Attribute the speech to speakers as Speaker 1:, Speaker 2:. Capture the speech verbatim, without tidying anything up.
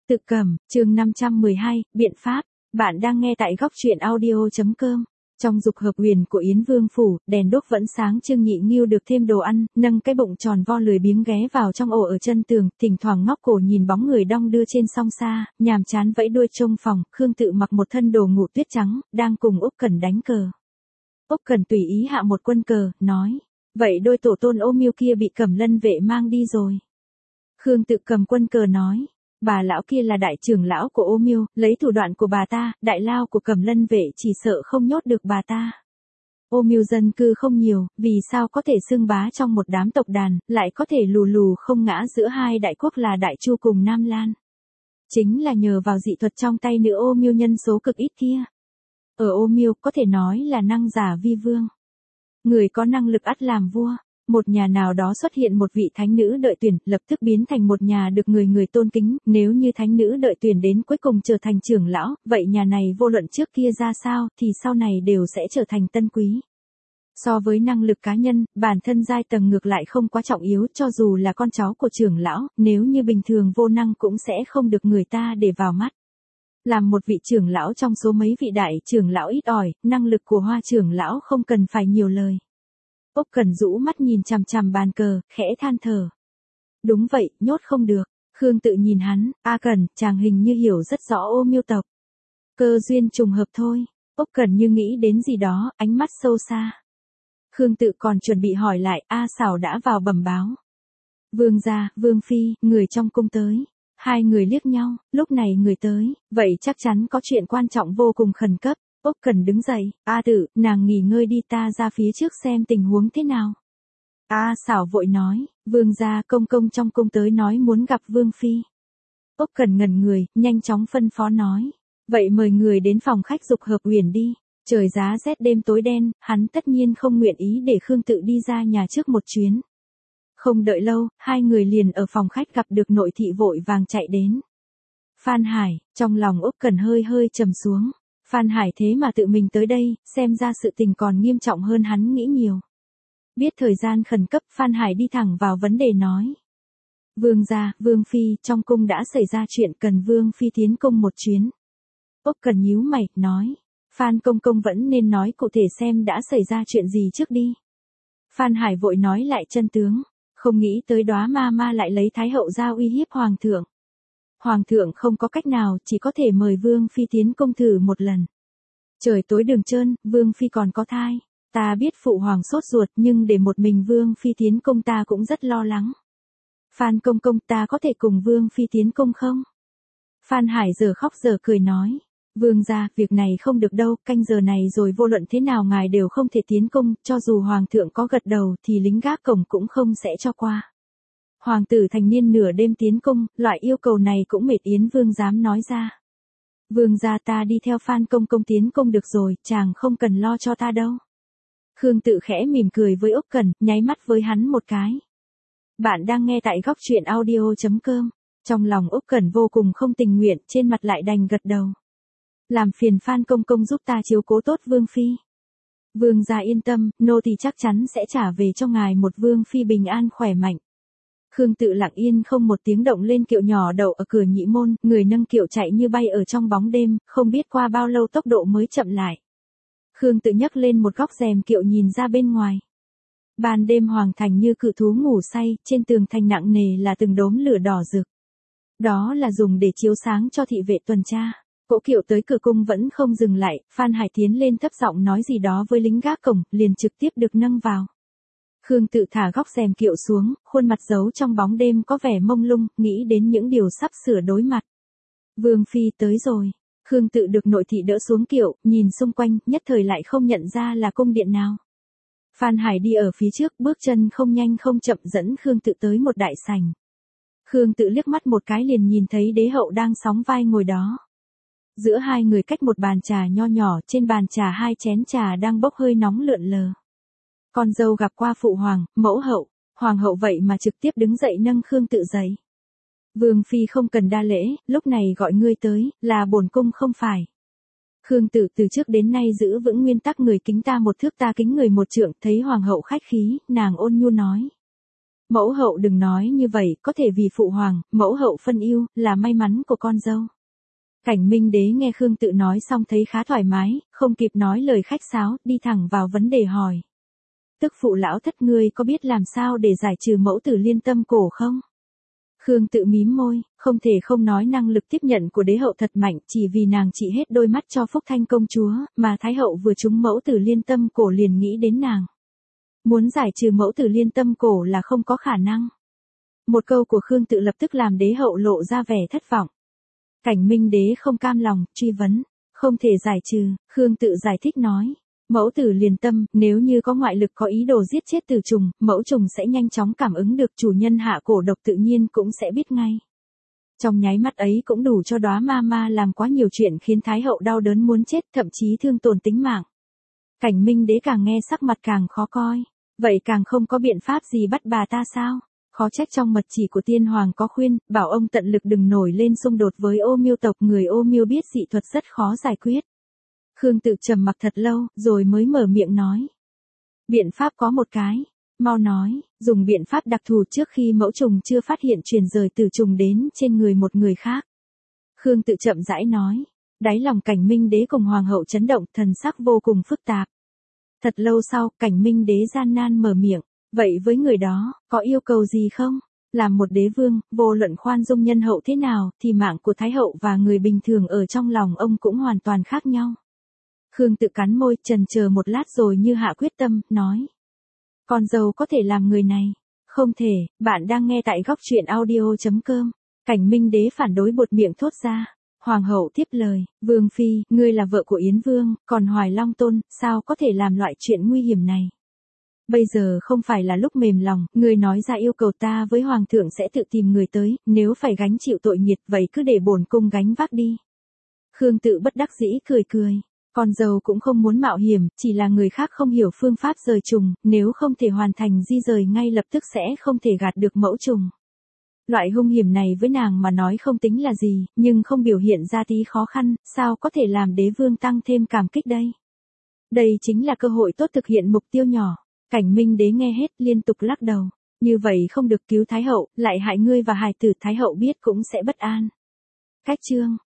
Speaker 1: Tự Cầm, chương năm trăm mười hai, biện pháp. Bạn đang nghe tại góc truyện audio.com. Trong dục hợp huyền của Yến Vương phủ, đèn đuốc vẫn sáng, Trương Nhị Nghiêu được thêm đồ ăn, nâng cái bụng tròn vo lười biếng ghé vào trong ổ ở chân tường, thỉnh thoảng ngóc cổ nhìn bóng người đong đưa trên song xa, nhàm chán vẫy đuôi trông phòng. Khương Tự mặc một thân đồ ngủ tuyết trắng, đang cùng Úc Cẩn đánh cờ. Úc Cẩn tùy ý hạ một quân cờ, nói: "Vậy đôi tổ tôn Ô Miêu kia bị Cẩm Lân vệ mang đi rồi." Khương Tự cầm quân cờ nói: "Bà lão kia là đại trưởng lão của Ô Miêu, lấy thủ đoạn của bà ta, đại lao của Cẩm Lân vệ chỉ sợ không nhốt được bà ta. Ô Miêu dân cư không nhiều, vì sao có thể xưng bá trong một đám tộc đàn, lại có thể lù lù không ngã giữa hai đại quốc là Đại Chu cùng Nam Lan? Chính là nhờ vào dị thuật trong tay nữ Ô Miêu nhân số cực ít kia. Ở Ô Miêu có thể nói là năng giả vi vương. Người có năng lực ắt làm vua." Một nhà nào đó xuất hiện một vị thánh nữ đợi tuyển, lập tức biến thành một nhà được người người tôn kính, nếu như thánh nữ đợi tuyển đến cuối cùng trở thành trưởng lão, vậy nhà này vô luận trước kia ra sao, thì sau này đều sẽ trở thành tân quý. So với năng lực cá nhân, bản thân giai tầng ngược lại không quá trọng yếu, cho dù là con cháu của trưởng lão, nếu như bình thường vô năng cũng sẽ không được người ta để vào mắt. Làm một vị trưởng lão trong số mấy vị đại trưởng lão ít ỏi, năng lực của Hoa trưởng lão không cần phải nhiều lời. Úc Cẩn rũ mắt nhìn chằm chằm bàn cờ, khẽ than thở. "Đúng vậy, nhốt không được." Khương Tự nhìn hắn: "A Cẩn, chàng hình như hiểu rất rõ Ô Miêu tộc." "Cơ duyên trùng hợp thôi." Úc Cẩn như nghĩ đến gì đó, ánh mắt sâu xa. Khương Tự còn chuẩn bị hỏi lại, A Xảo đã vào bẩm báo: "Vương gia, Vương phi, người trong cung tới." Hai người liếc nhau, lúc này người tới, vậy chắc chắn có chuyện quan trọng vô cùng khẩn cấp. Úc Cẩn đứng dậy: "A Tự, nàng nghỉ ngơi đi, ta ra phía trước xem tình huống thế nào." A Xảo vội nói: "Vương gia, công công trong cung tới nói muốn gặp Vương phi." Úc Cẩn ngẩn người, nhanh chóng phân phó nói: "Vậy mời người đến phòng khách dục hợp huyền đi." Trời giá rét đêm tối đen, hắn tất nhiên không nguyện ý để Khương Tự đi ra nhà trước một chuyến. Không đợi lâu, hai người liền ở phòng khách gặp được nội thị vội vàng chạy đến. Phan Hải, trong lòng Úc Cẩn hơi hơi trầm xuống. Phan Hải thế mà tự mình tới đây, xem ra sự tình còn nghiêm trọng hơn hắn nghĩ nhiều. Biết thời gian khẩn cấp, Phan Hải đi thẳng vào vấn đề nói: "Vương gia, Vương phi, trong cung đã xảy ra chuyện, cần Vương phi tiến cung một chuyến." Úc Cẩn nhíu mày, nói: "Phan công công vẫn nên nói cụ thể xem đã xảy ra chuyện gì trước đi." Phan Hải vội nói lại chân tướng, không nghĩ tới Đóa ma ma lại lấy Thái hậu ra uy hiếp hoàng thượng. Hoàng thượng không có cách nào, chỉ có thể mời Vương phi tiến cung thử một lần. Trời tối đường trơn, Vương phi còn có thai. Ta biết phụ hoàng sốt ruột, nhưng để một mình Vương phi tiến cung ta cũng rất lo lắng. Phan công công, ta có thể cùng Vương phi tiến cung không? Phan Hải giờ khóc giờ cười nói: "Vương gia, việc này không được đâu, canh giờ này rồi vô luận thế nào ngài đều không thể tiến cung, cho dù hoàng thượng có gật đầu thì lính gác cổng cũng không sẽ cho qua. Hoàng tử thành niên nửa đêm tiến cung, loại yêu cầu này cũng mệt Yến Vương dám nói ra. Vương gia, ta đi theo Phan công công tiến cung được rồi, chàng không cần lo cho ta đâu." Khương Tự khẽ mỉm cười với Úc Cẩn, nháy mắt với hắn một cái. Bạn đang nghe tại góc truyện audio.com. Trong lòng Úc Cẩn vô cùng không tình nguyện, trên mặt lại đành gật đầu. "Làm phiền Phan công công giúp ta chiếu cố tốt Vương phi." "Vương gia yên tâm, nô tỳ chắc chắn sẽ trả về cho ngài một Vương phi bình an khỏe mạnh." Khương Tự lặng yên không một tiếng động lên kiệu nhỏ đậu ở cửa nhị môn, người nâng kiệu chạy như bay ở trong bóng đêm, không biết qua bao lâu tốc độ mới chậm lại. Khương Tự nhấc lên một góc rèm kiệu nhìn ra bên ngoài. Ban đêm hoàng thành như cự thú ngủ say, trên tường thành nặng nề là từng đốm lửa đỏ rực. Đó là dùng để chiếu sáng cho thị vệ tuần tra. Cỗ kiệu tới cửa cung vẫn không dừng lại, Phan Hải tiến lên thấp giọng nói gì đó với lính gác cổng, liền trực tiếp được nâng vào. Khương Tự thả góc rèm kiệu xuống, khuôn mặt giấu trong bóng đêm có vẻ mông lung, nghĩ đến những điều sắp sửa đối mặt. Vương phi tới rồi. Khương Tự được nội thị đỡ xuống kiệu, nhìn xung quanh, nhất thời lại không nhận ra là cung điện nào. Phan Hải đi ở phía trước, bước chân không nhanh không chậm dẫn Khương Tự tới một đại sảnh. Khương Tự liếc mắt một cái liền nhìn thấy đế hậu đang sóng vai ngồi đó. Giữa hai người cách một bàn trà nho nhỏ, trên bàn trà hai chén trà đang bốc hơi nóng lượn lờ. Con dâu gặp qua phụ hoàng, mẫu hậu, hoàng hậu vậy mà trực tiếp đứng dậy nâng Khương Tự dậy. "Vương phi không cần đa lễ, lúc này gọi ngươi tới, là bổn cung không phải." Khương Tự từ trước đến nay giữ vững nguyên tắc người kính ta một thước ta kính người một trượng, thấy hoàng hậu khách khí, nàng ôn nhu nói: Mẫu hậu đừng nói như vậy, có thể vì phụ hoàng, mẫu hậu phân yêu, là may mắn của con dâu. Cảnh Minh Đế nghe Khương Tự nói xong thấy khá thoải mái, không kịp nói lời khách sáo, đi thẳng vào vấn đề hỏi. Tức phụ lão thất ngươi có biết làm sao để giải trừ mẫu tử liên tâm cổ không? Khương Tự mím môi, không thể không nói năng lực tiếp nhận của đế hậu thật mạnh, chỉ vì nàng trị hết đôi mắt cho Phúc Thanh công chúa, mà Thái hậu vừa trúng mẫu tử liên tâm cổ liền nghĩ đến nàng. Muốn giải trừ mẫu tử liên tâm cổ là không có khả năng. Một câu của Khương Tự lập tức làm đế hậu lộ ra vẻ thất vọng. Cảnh Minh Đế không cam lòng, truy vấn, không thể giải trừ, Khương Tự giải thích nói. Mẫu tử liền tâm, nếu như có ngoại lực có ý đồ giết chết tử trùng, mẫu trùng sẽ nhanh chóng cảm ứng được chủ nhân hạ cổ độc tự nhiên cũng sẽ biết ngay. Trong nháy mắt ấy cũng đủ cho đóa ma ma làm quá nhiều chuyện khiến Thái hậu đau đớn muốn chết, thậm chí thương tổn tính mạng. Cảnh Minh Đế càng nghe sắc mặt càng khó coi, vậy càng không có biện pháp gì bắt bà ta sao? Khó trách trong mật chỉ của tiên hoàng có khuyên, bảo ông tận lực đừng nổi lên xung đột với Ô Miêu tộc, người Ô Miêu biết dị thuật rất khó giải quyết. Khương Tự trầm mặc thật lâu, rồi mới mở miệng nói. Biện pháp có một cái, mau nói, dùng biện pháp đặc thù trước khi mẫu trùng chưa phát hiện truyền rời tử trùng đến trên người một người khác. Khương Tự chậm rãi nói, đáy lòng Cảnh Minh Đế cùng hoàng hậu chấn động, thần sắc vô cùng phức tạp. Thật lâu sau, Cảnh Minh Đế gian nan mở miệng, vậy với người đó, có yêu cầu gì không? Làm một đế vương, vô luận khoan dung nhân hậu thế nào, thì mạng của Thái hậu và người bình thường ở trong lòng ông cũng hoàn toàn khác nhau. Khương Tự cắn môi, chần chờ một lát rồi như hạ quyết tâm, nói. Con dâu có thể làm người này. Không thể, bạn đang nghe tại góc truyện audio chấm com. Cảnh Minh Đế phản đối buột miệng thốt ra. Hoàng hậu tiếp lời, Vương Phi, ngươi là vợ của Yến Vương, còn Hoài Long Tôn, sao có thể làm loại chuyện nguy hiểm này? Bây giờ không phải là lúc mềm lòng, ngươi nói ra yêu cầu ta với Hoàng thượng sẽ tự tìm người tới, nếu phải gánh chịu tội nghiệt vậy cứ để bổn cung gánh vác đi. Khương Tự bất đắc dĩ cười cười. Con dâu cũng không muốn mạo hiểm, chỉ là người khác không hiểu phương pháp rời trùng, nếu không thể hoàn thành di rời ngay lập tức sẽ không thể gạt được mẫu trùng. Loại hung hiểm này với nàng mà nói không tính là gì, nhưng không biểu hiện ra tí khó khăn, sao có thể làm đế vương tăng thêm cảm kích đây? Đây chính là cơ hội tốt thực hiện mục tiêu nhỏ. Cảnh Minh Đế nghe hết liên tục lắc đầu. Như vậy không được, cứu Thái hậu, lại hại ngươi và hài tử, Thái hậu biết cũng sẽ bất an. Cách chương